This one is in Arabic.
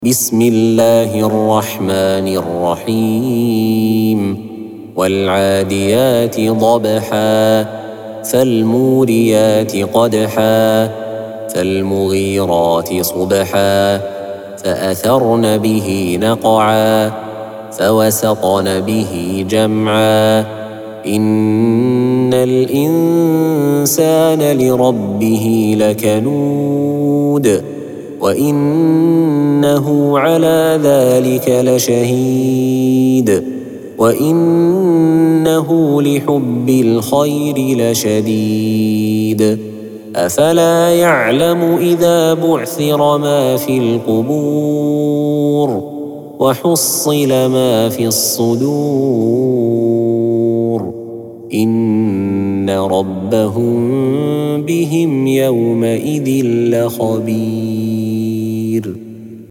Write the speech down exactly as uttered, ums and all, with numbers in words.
بسم الله الرحمن الرحيم والعاديات ضبحا فالموريات قدحا فالمغيرات صبحا فأثرن به نقعا فوسطن به جمعا إن الإنسان لربه لكنود وإنه على ذلك لشهيد وإنه لحب الخير لشديد أفلا يعلم إذا بعثر ما في القبور وحصل ما في الصدور إن ربهم بهم يومئذ لخبير.